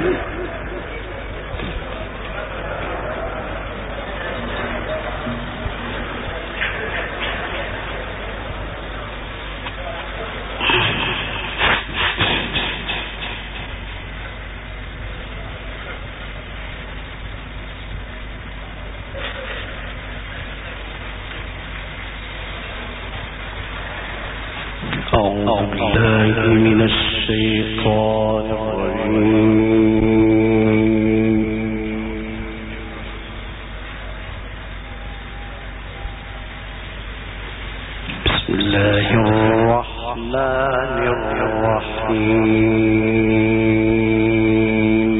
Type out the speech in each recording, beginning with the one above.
أعوذ بالله من الشيطان الرجيم. بسم الله الرحمن الرحيم.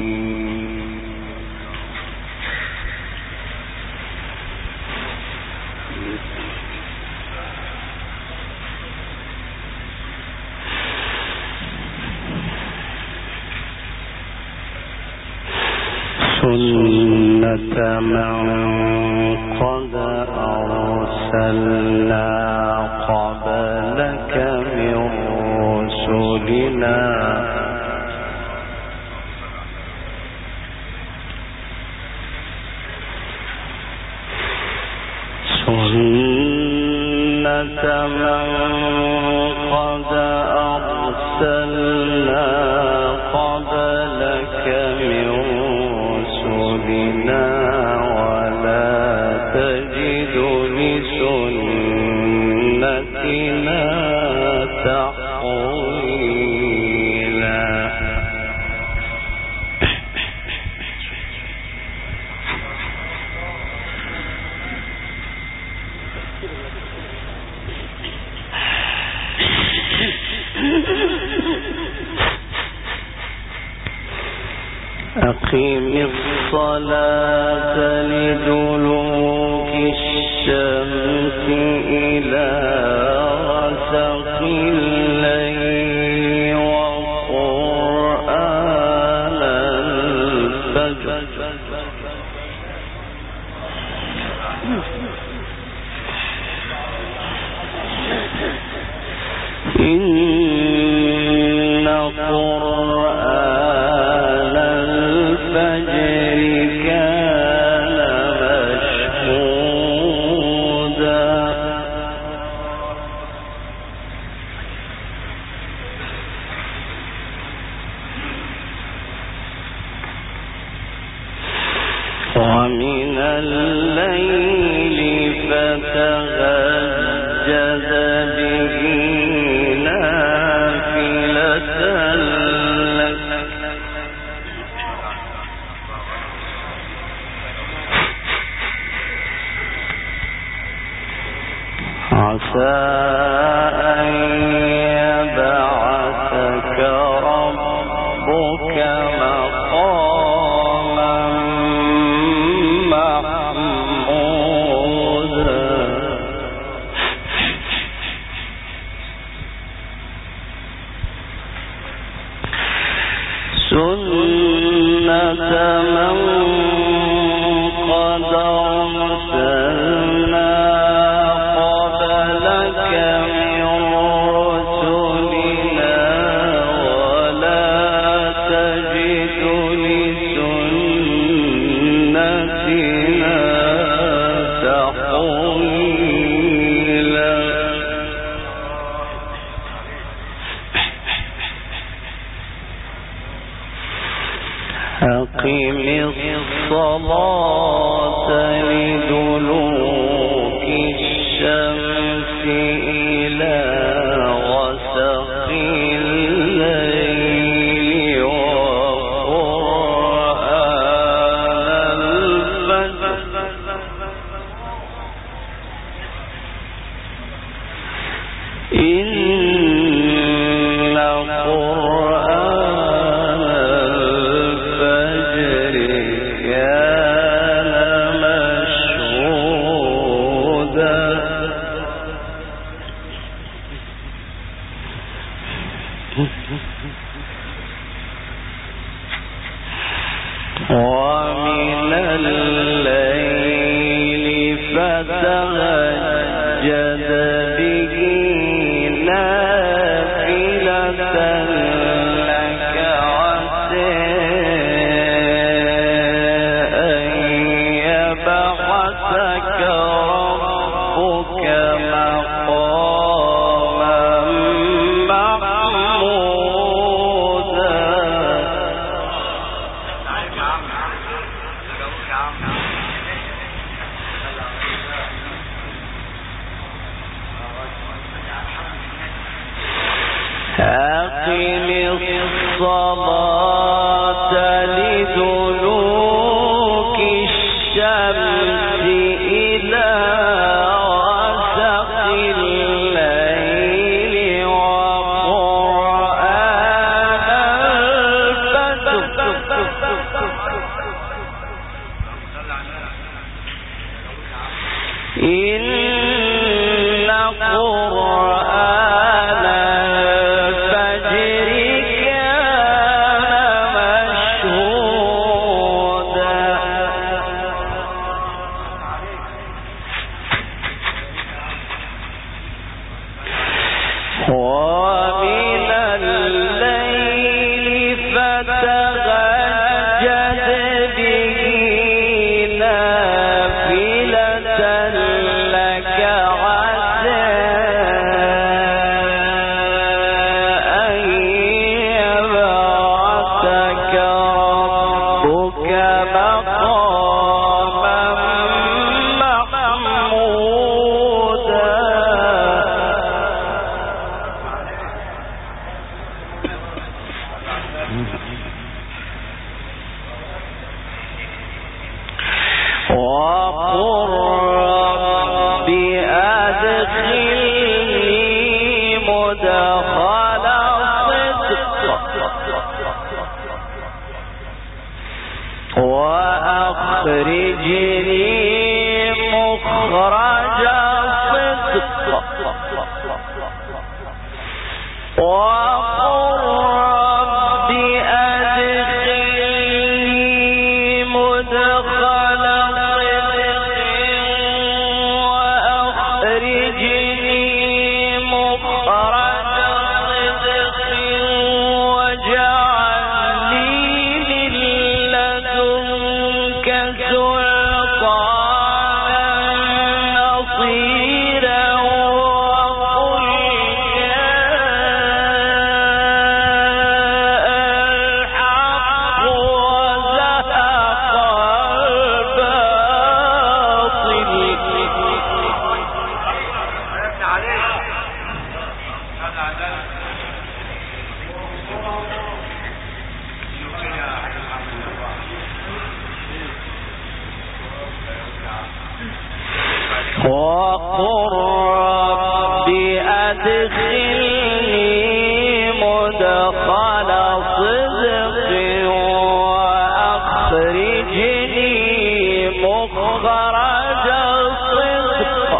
سنة من قد أرسلنا قبلك من رسلنا ولا تجد لسنتنا تحويلا. أقم الصلاة لدلوك الشمس إلى غسق الليل وقرآن الفجر إن قرآن الفجر كان مشهودا. ومن الليل فتهجد به نافلة لك عسى أن يبعثك ربك مقاما محمودا. سنة من قد أرسلنا قبلك من رسلنا ولا تجد لسنتنا تحويلا. أقم الصلاة لدلوك الشمس إلى غسق الليل وقرآن الفجر إن قرآن الفجر كان مشهودا. ومن الليل فتهجد به نافلة لك عسى الصلاة لدلوك الشمس إلى غسق الليل وقرآن الفجر إن قرآن الفجر كان مشهودا ومن الليل فتهجد به نافلة لك عسى أن يبعثك ربك مقاما محمودا وقل رب أدخلني مدخل صدق وأخرجني مخرج صدق وقل رب أدخلني مدخل وأخرجني مخرج صدق واجعل لي من لدنك سلطانا نصيرا وقل وقل رب أدخلني مدخل صدق وأخرجني مخرج صدق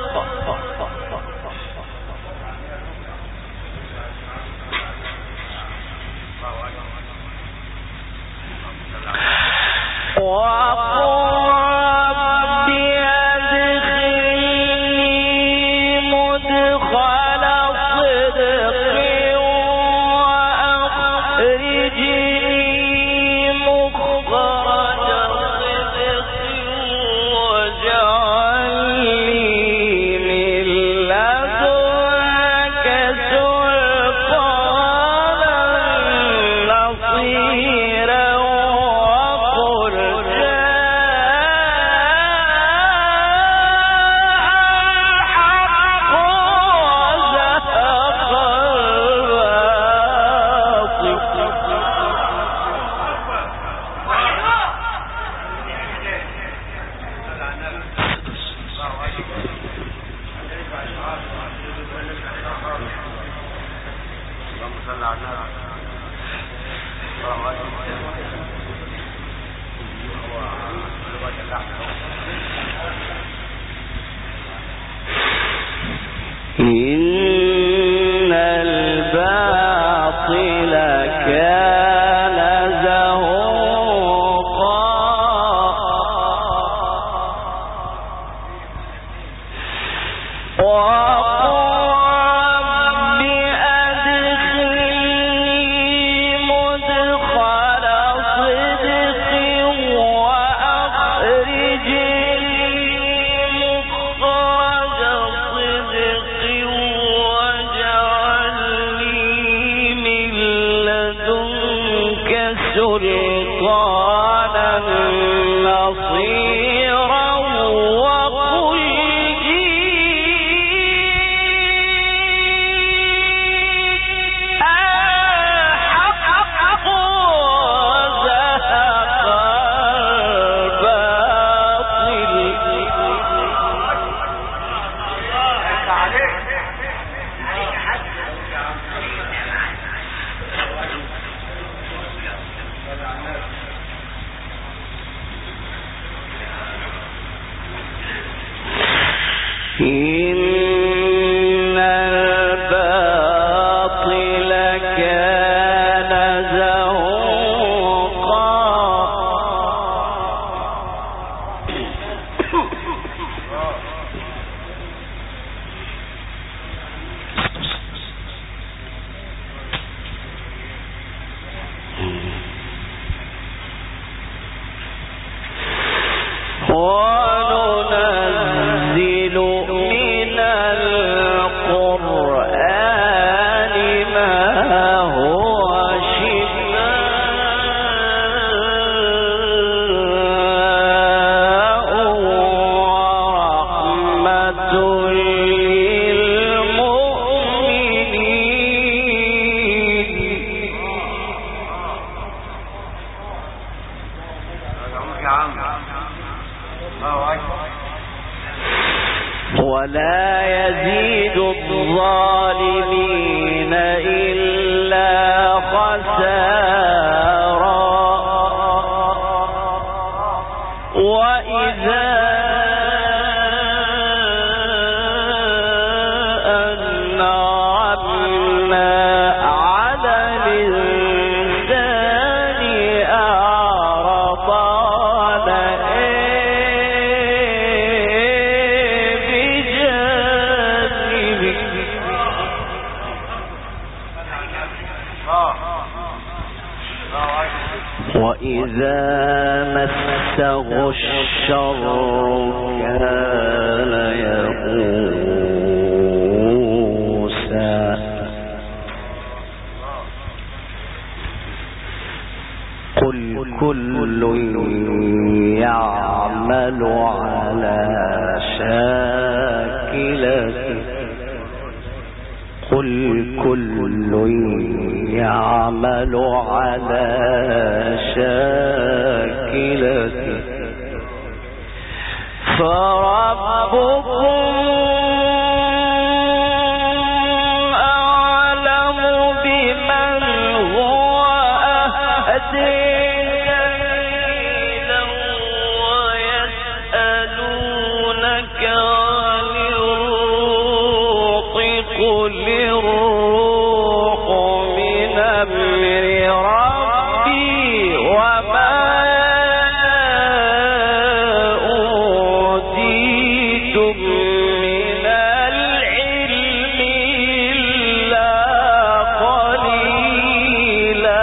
إن الباطل كان زهوقا سلطانا نصيرا وقل جيء إن الباطل كان زهوقا وننزل من القرآن ما هو شفاء ورحمة ولا يزيد الظالمين إلا خسارا وإذا أنعمنا على الإنسان أعرض وإذا مسه الشر كان يئوسا قل كل يعمل على شاكلته قل كل يعمل على شاكلته فربكم أعلم بمن هو أهدي سبيلا ويسألونك عن الروح قل الروح من أمر ربي وما أوتيتم من العلم إلا قليلا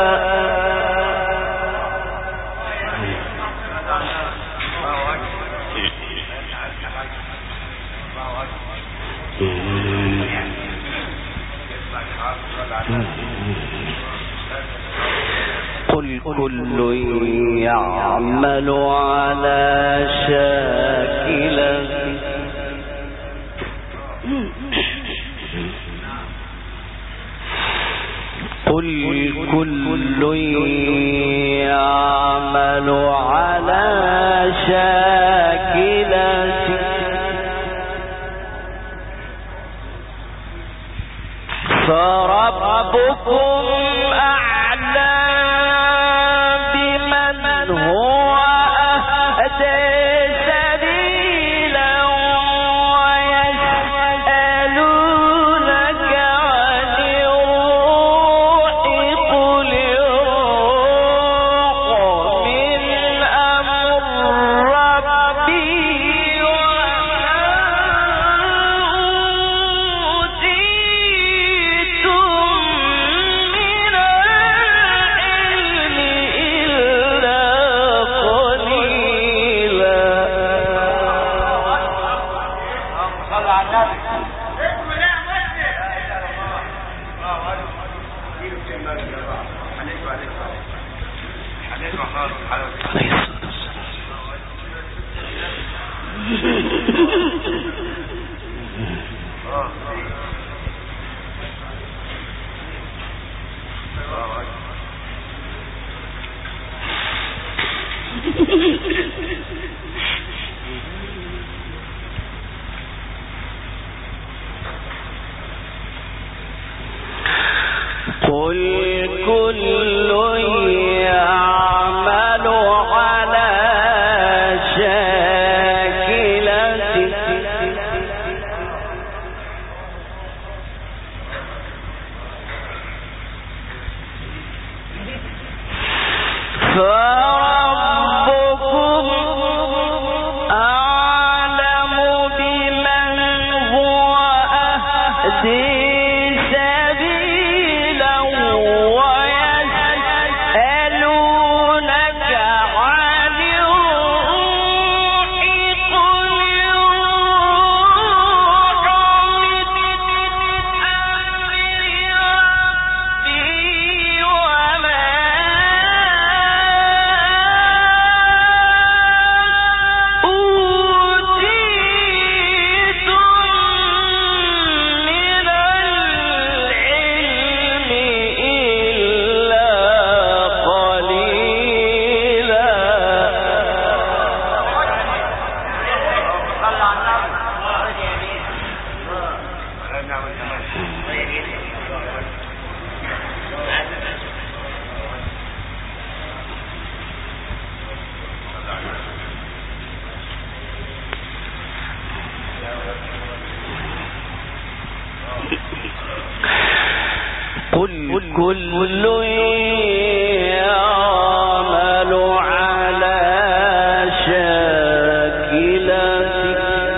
قل كل يعمل على شاكلته قل كل يعمل على شاكلته فربكم أعلم بمن هو أهدى سبيلا ويسألونك عن الروح قل الروح من أمر ربي قل كل يعمل على شاكلته كل يعمل على شاكلته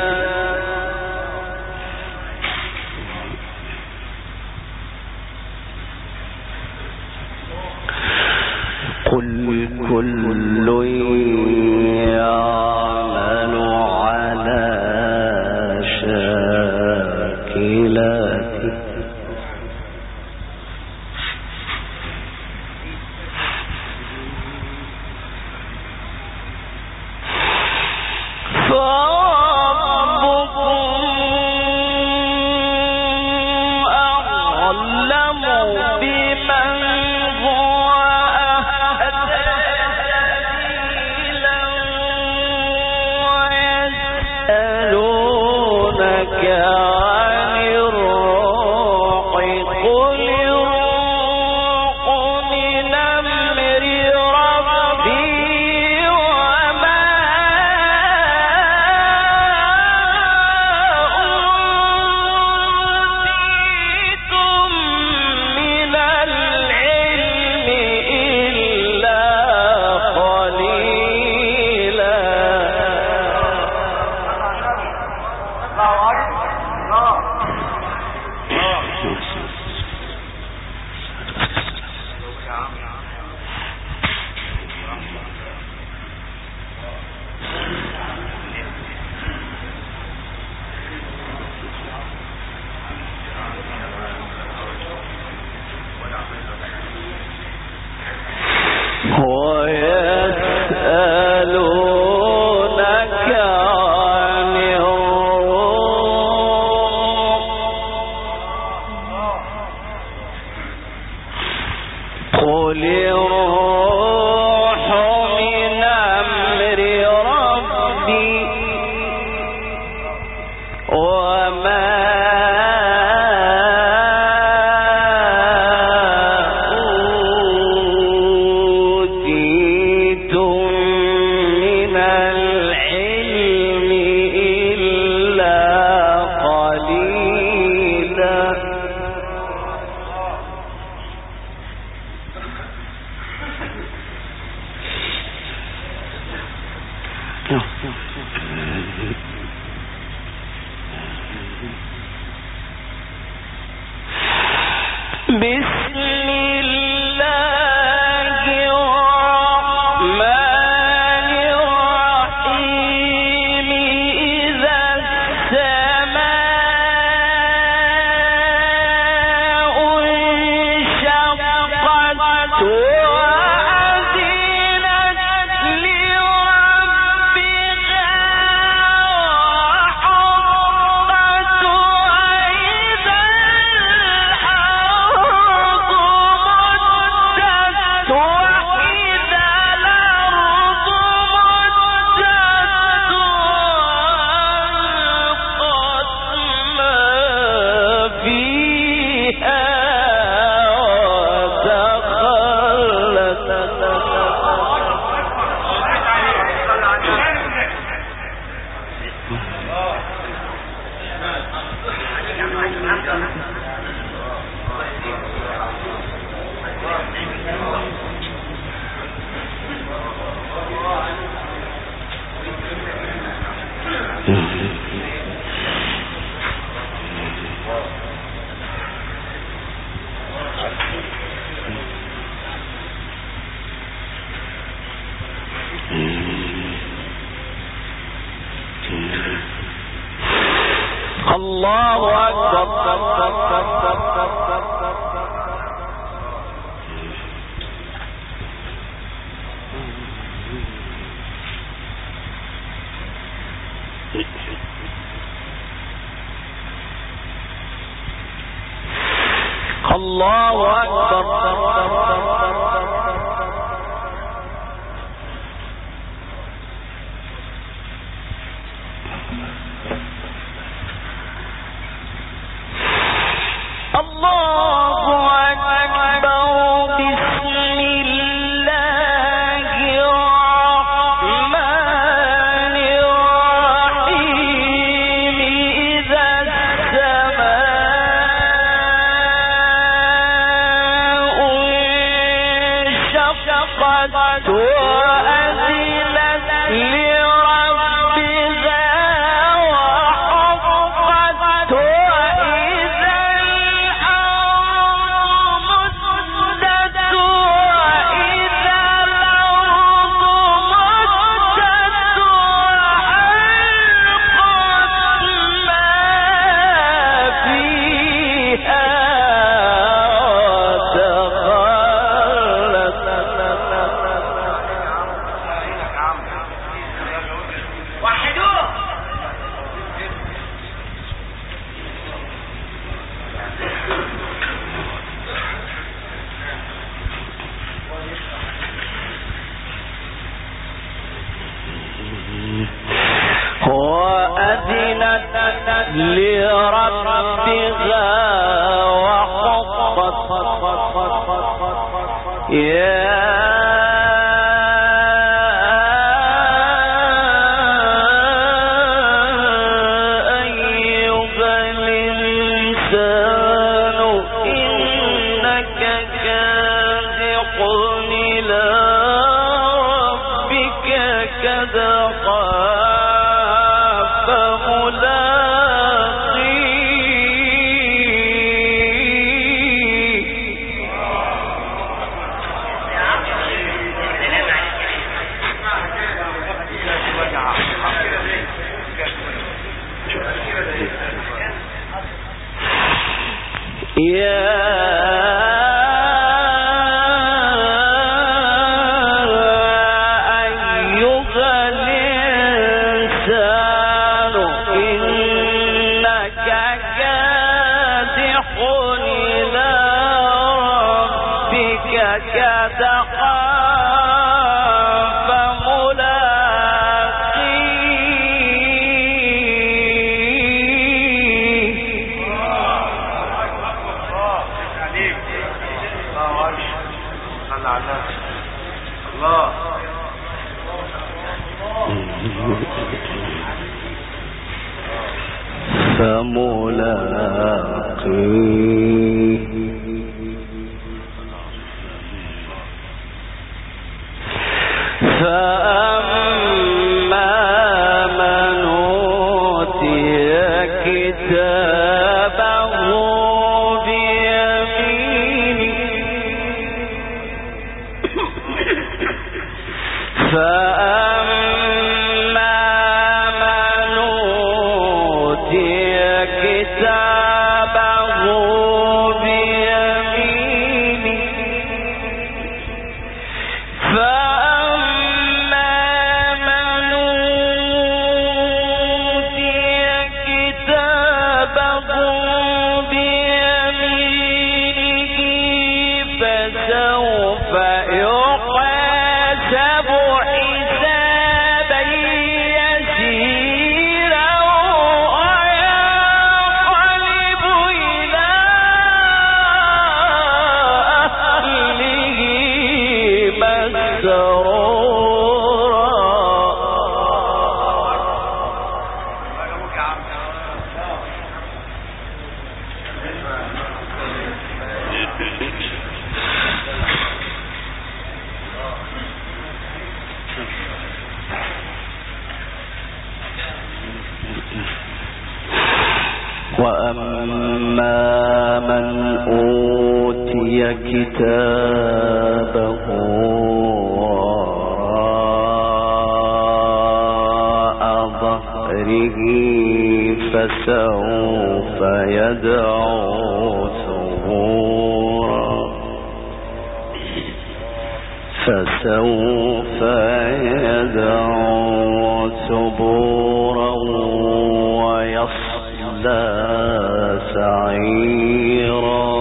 قل كل يعمل على شاكلته الله أكبر. الله أكبر. كتابه وراء ظهره فسوف يدعو ثبورا ويصلى سعيرا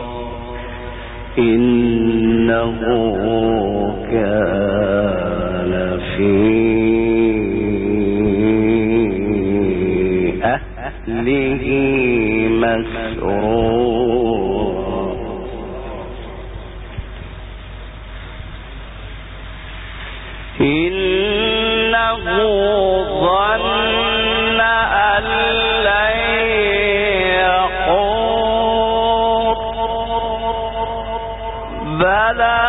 إنه كان في أهله مسرورا إنه ظن أن لن يحور بلى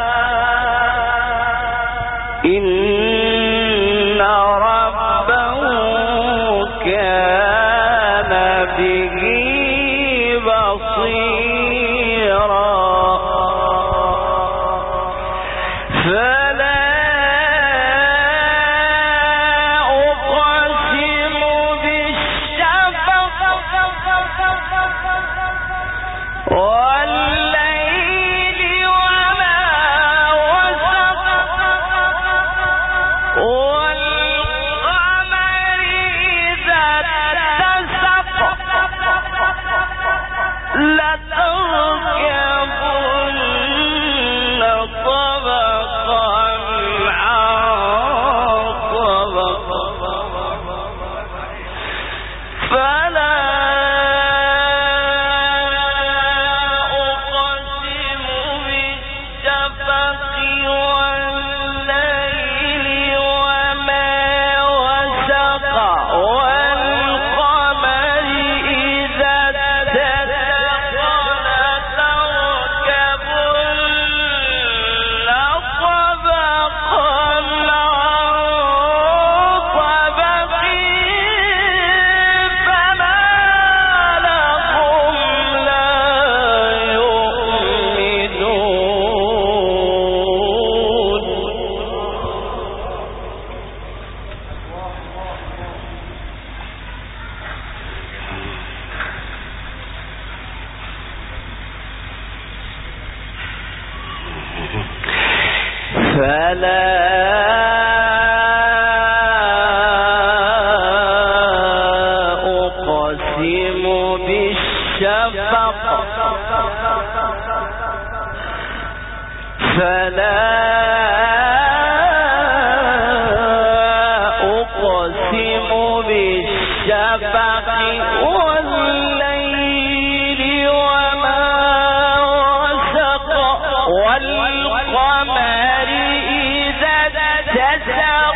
إن ربه كان به بصيرا فلا أقسم بالشفق والليل وما وسق والقمر إذا اتسق لتركبن طبقا عن طبق فلا أقسم بالشفق والليل وما وسق والقمر إذا اتسق لتركبن طبقا عن طبق فما لهم لا يؤمنون فلا أقسم بالشفق فلا أقسم بالشفق والليل وما وسق والقمر إذا اتسق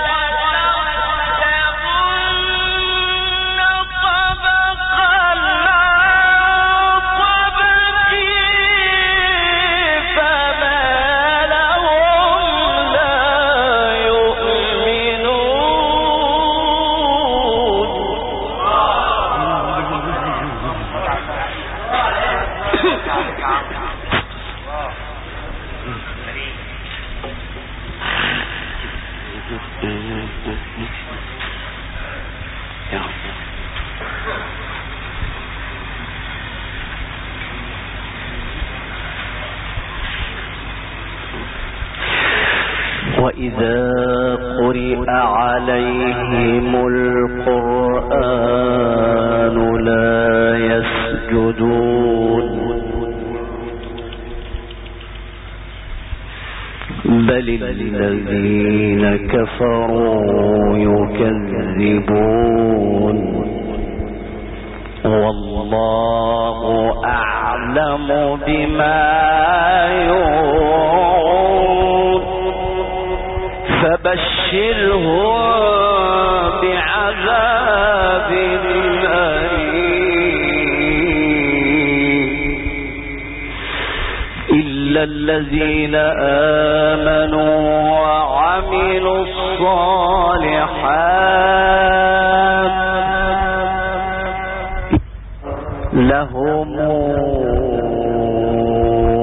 لتركبن طبقا عن طبق فما لهم لا يؤمنون وإذا قرئ عليهم القرآن لا يسجدون بل الذين كفروا يكذبون والله أعلم بما يوعون فبشرهم بعذاب أليم إلا الذين آمنوا وعملوا الصالحات لهم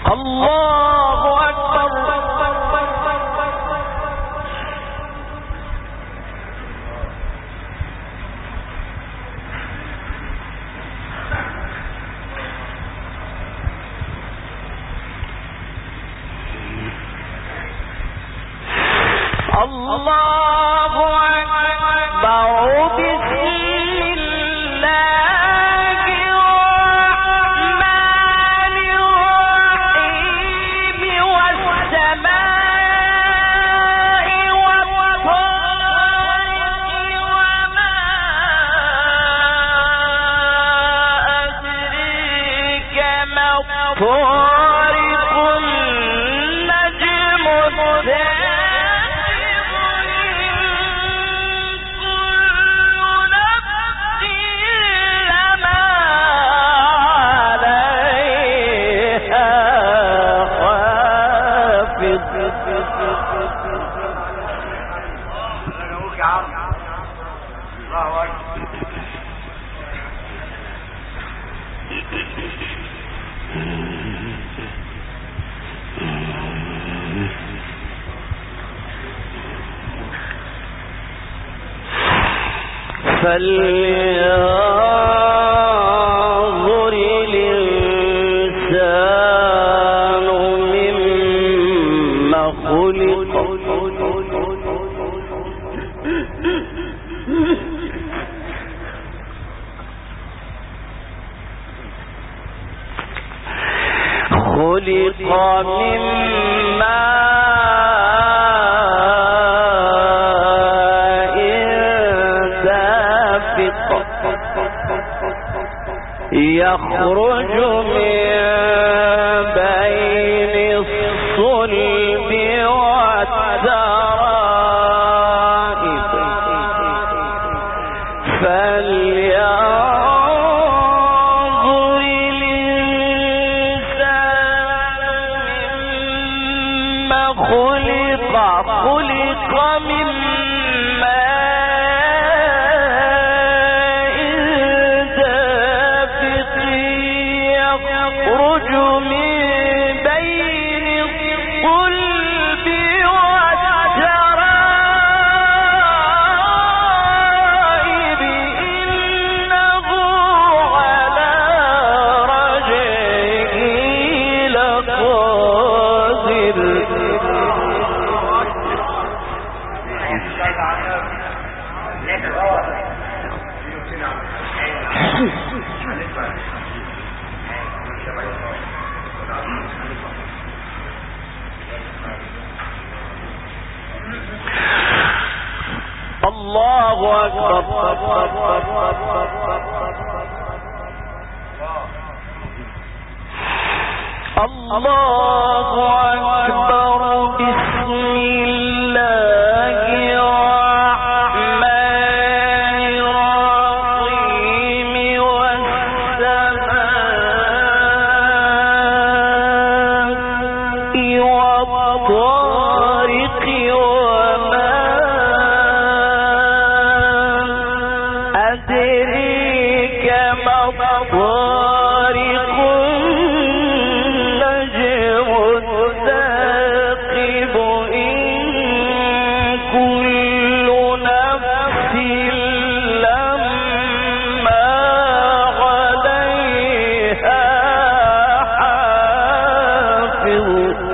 الله أكبر. فلينظر الإنسان مما خلق من ماء دافق يخرج من بين الصلب والترائب فلينظر الإنسان مما خلق من ماء دافق يخرج من بين الصلب والترائب إنه على رجعه لقادر. الله أكبر. الله أكبر. بسم الله الرحمن الرحيم. والسماء والطارق وما أدريك ما الطارق النجم الثاقب إن كل نفس لما عليها حافظ.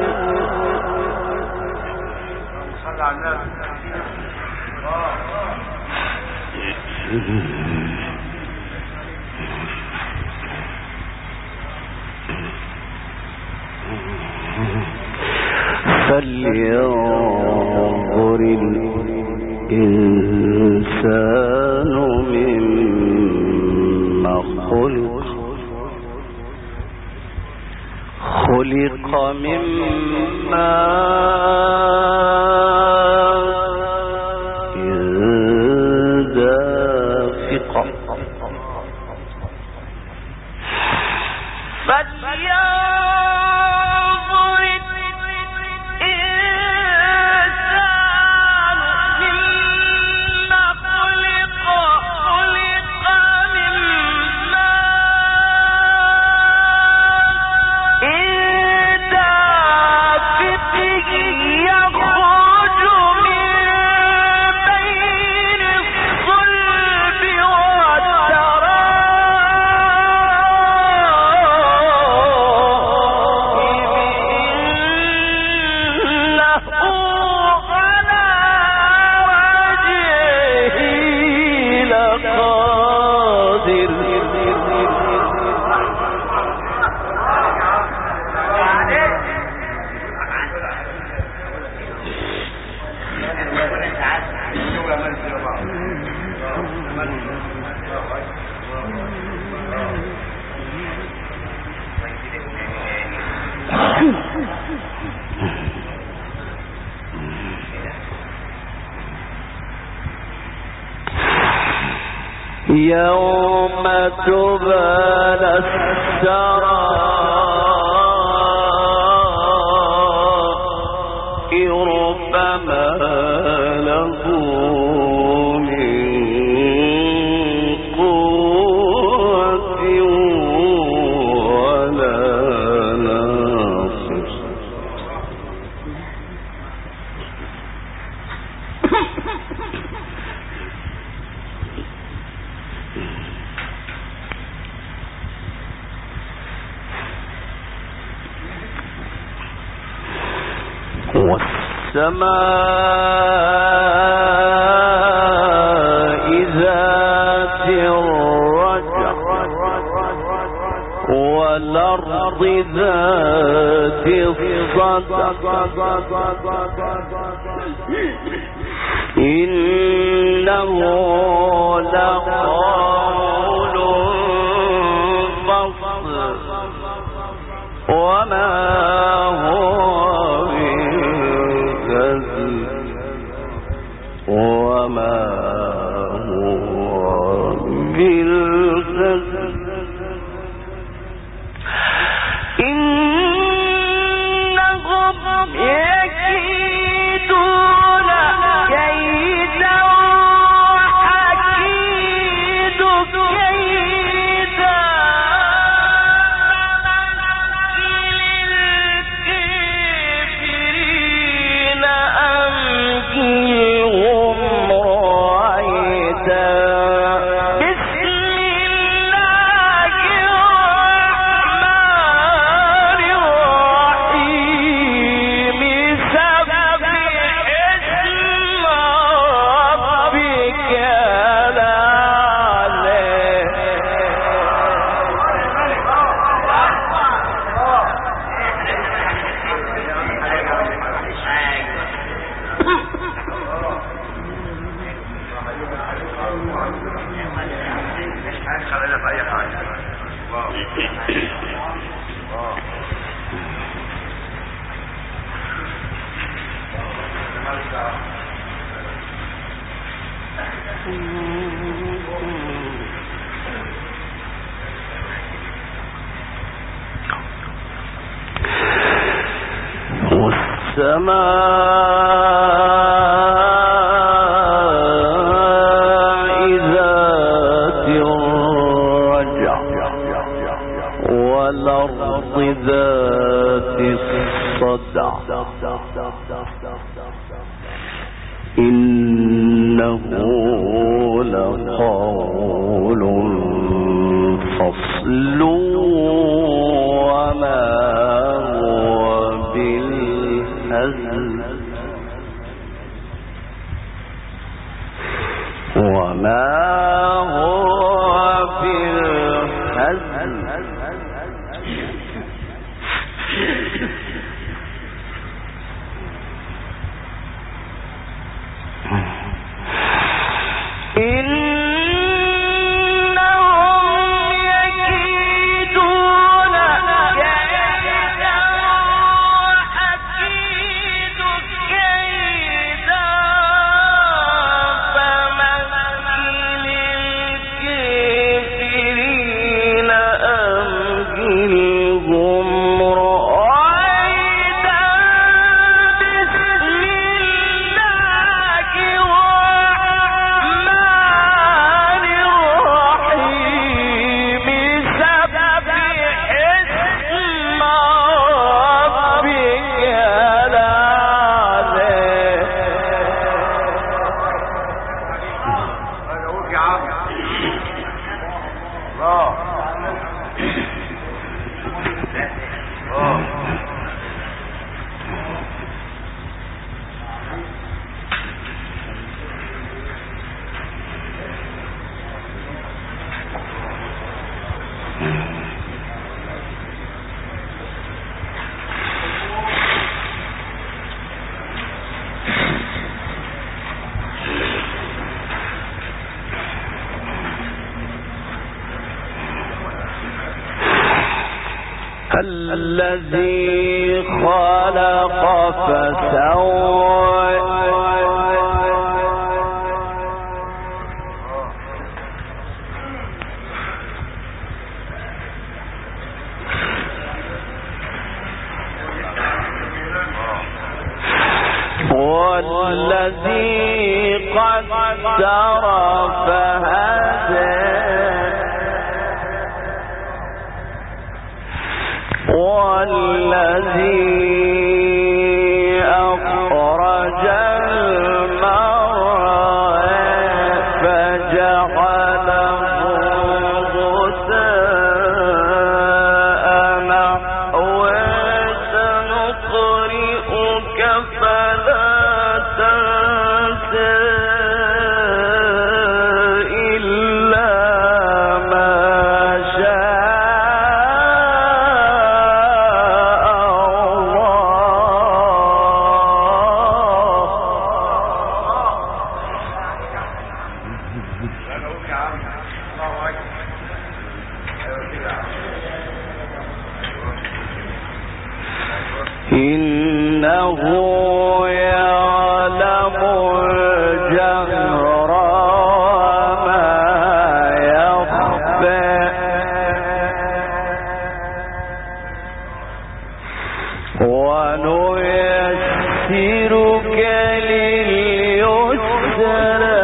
فلينظر الإنسان مما خلق من ماء دافق إن يوم تبلى السرائر فما له من قوة ولا ناصر. والسماء ذات الرجع والأرض ذات الصدع إنه لقول فصل وما والسماء ذات الرجع والأرض ذات الصدع إنه لقول فصل وما هو بالهزل الذي خلق فسوى والذي قدر فهدى والذي أخرج المرعى فجعله غثاء نحوا سنقرئك فلا تنسى إلا ما شاء إنه يعلم الجهر وما يخفى ونيسرك لليسرى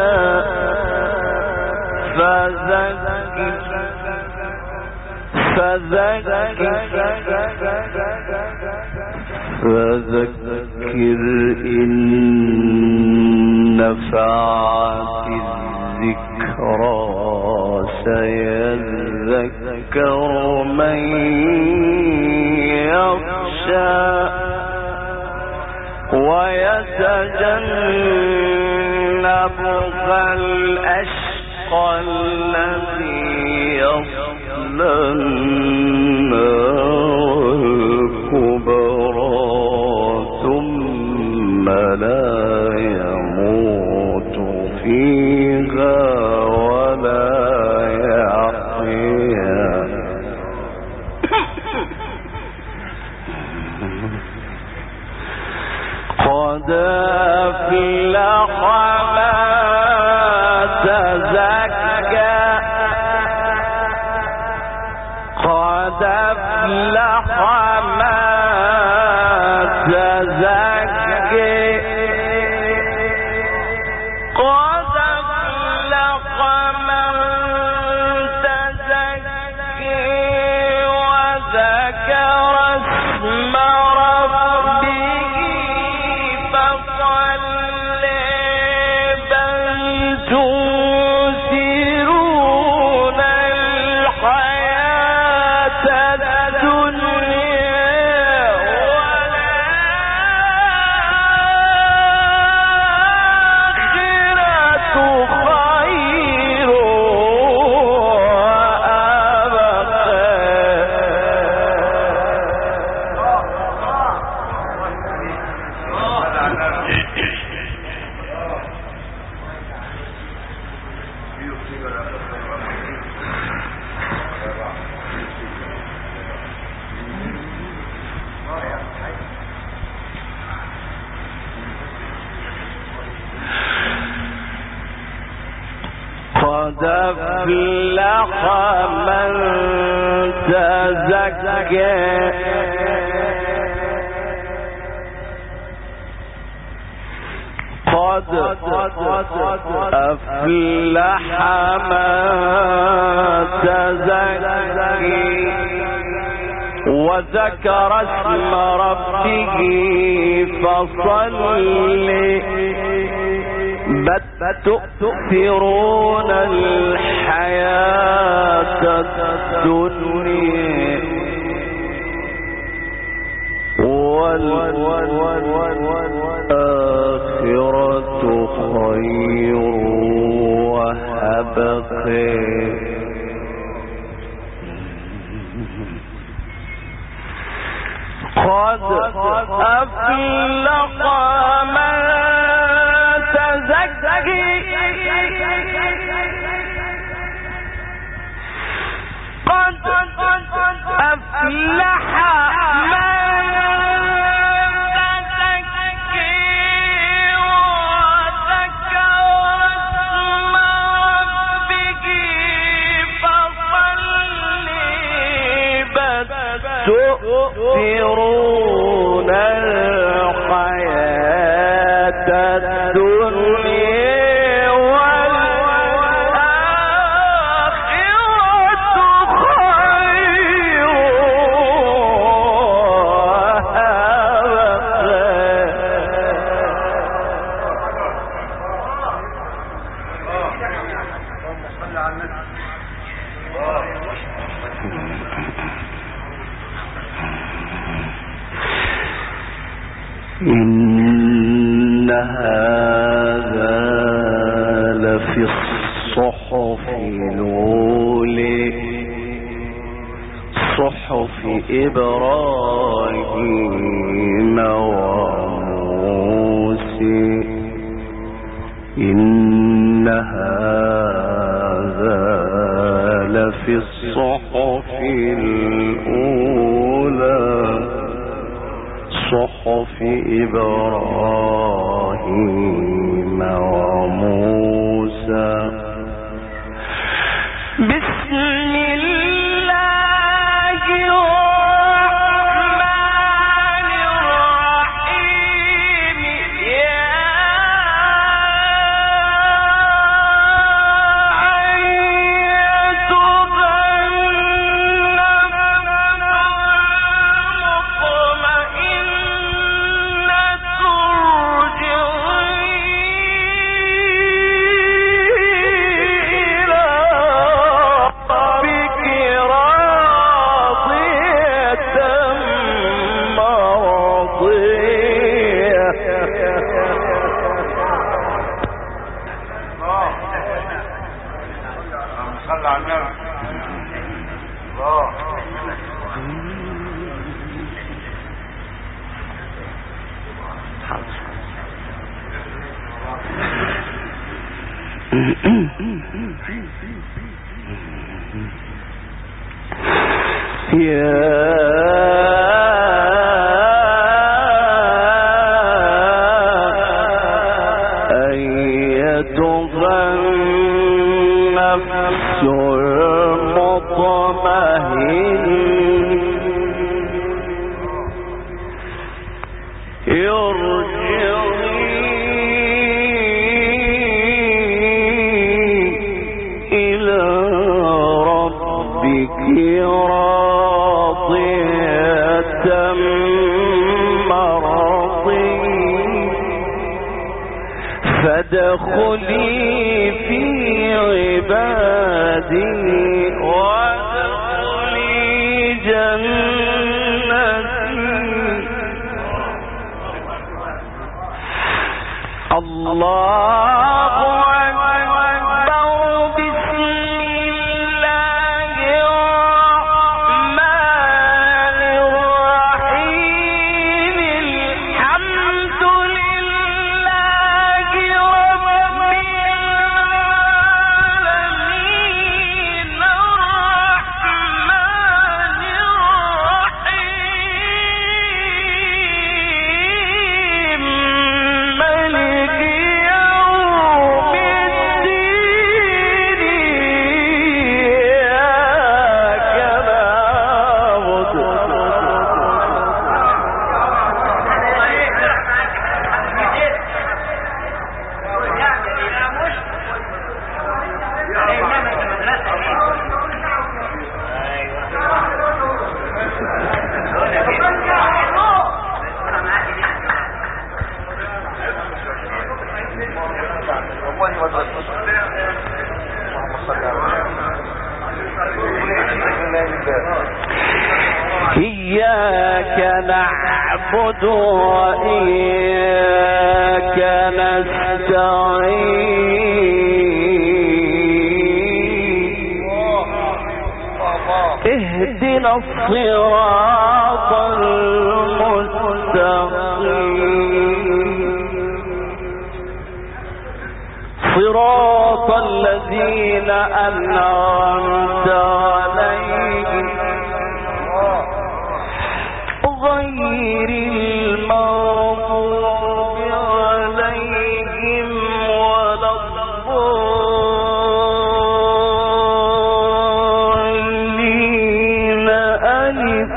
فذكر إن نفعت الذكرى سيذكر من يخشى ويتجنبها الأشقى الذي يصلى النار الكبرى ثم لا يموت فيها ولا يحيا قد أفلح من تزكى قد أفلح من تزكى قد أفلح من تزكى وذكر اسم ربه فصلى بل تؤثرون الحياة الدنيا والآخرة خير قد أفلح من تزكى قد أفلح من تزكى وذكر اسم ربه فصلى بل تؤثرون الحياة الدنيا والآخرة خير وأبقى قد أفلح من تزكى قد أفلح إن هذا لفي الصحف الأولى صحف إبراهيم وموسى إن هذا لفي الصحف الأولى صحف إبراهيم وموسى. بسم الله الرحمن الرحيم. يا فادخلي في عبادي وادخلي جنتي. الله إياك نعبد وإياك نستعين. اهدنا الصراط المستقيم صراط الذين أنعمت عليهم غير المغضوب عليهم ولا الضالين. ألف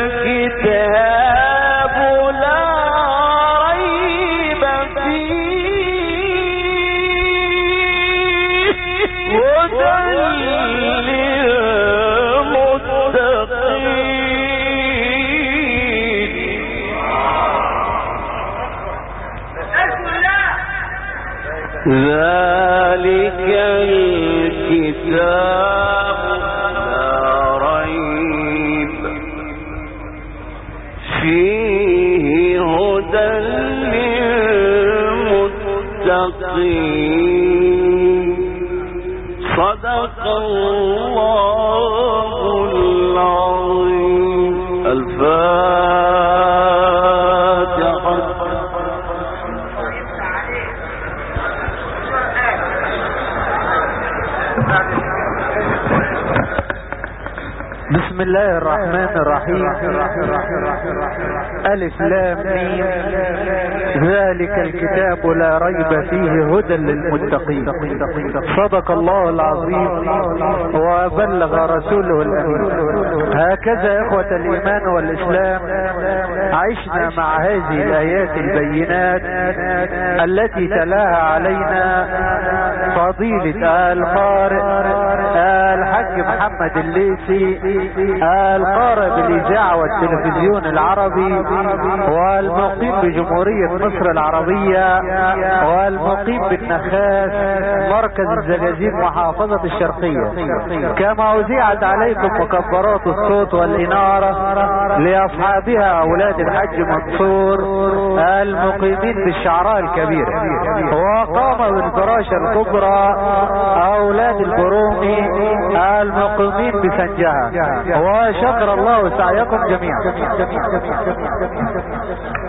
لام ذلك الكتاب لا ريب فيه هدى للمتقين صدق الله العظيم. الفاتحة. بسم الله الرحمن الرحيم. ألف لام ميم. ذلك الكتاب لا ريب فيه هدى للمتقين. صدق الله العظيم وبلغ رسوله الأمين. هكذا إخوة الإيمان والإسلام عشنا مع هذه الآيات البينات التي تلاها علينا فضيلة القارئ الحاج محمد الليثي القارئ بالإذاعة والتلفزيون العربي والمقيم بجمهورية مصر العربية والمقيم بالنخاس مركز الزجاجيج محافظة الشرقية. كما أذيعت عليكم مكبرات الصوت والإنارة لأصحابها أولاد الحاج منصور المقيمين بالشعراء الكبير، وقام بالفراشة الكبرى أولاد البرومي المقيمين بسنجها. وشكر الله سعيكم جميعا.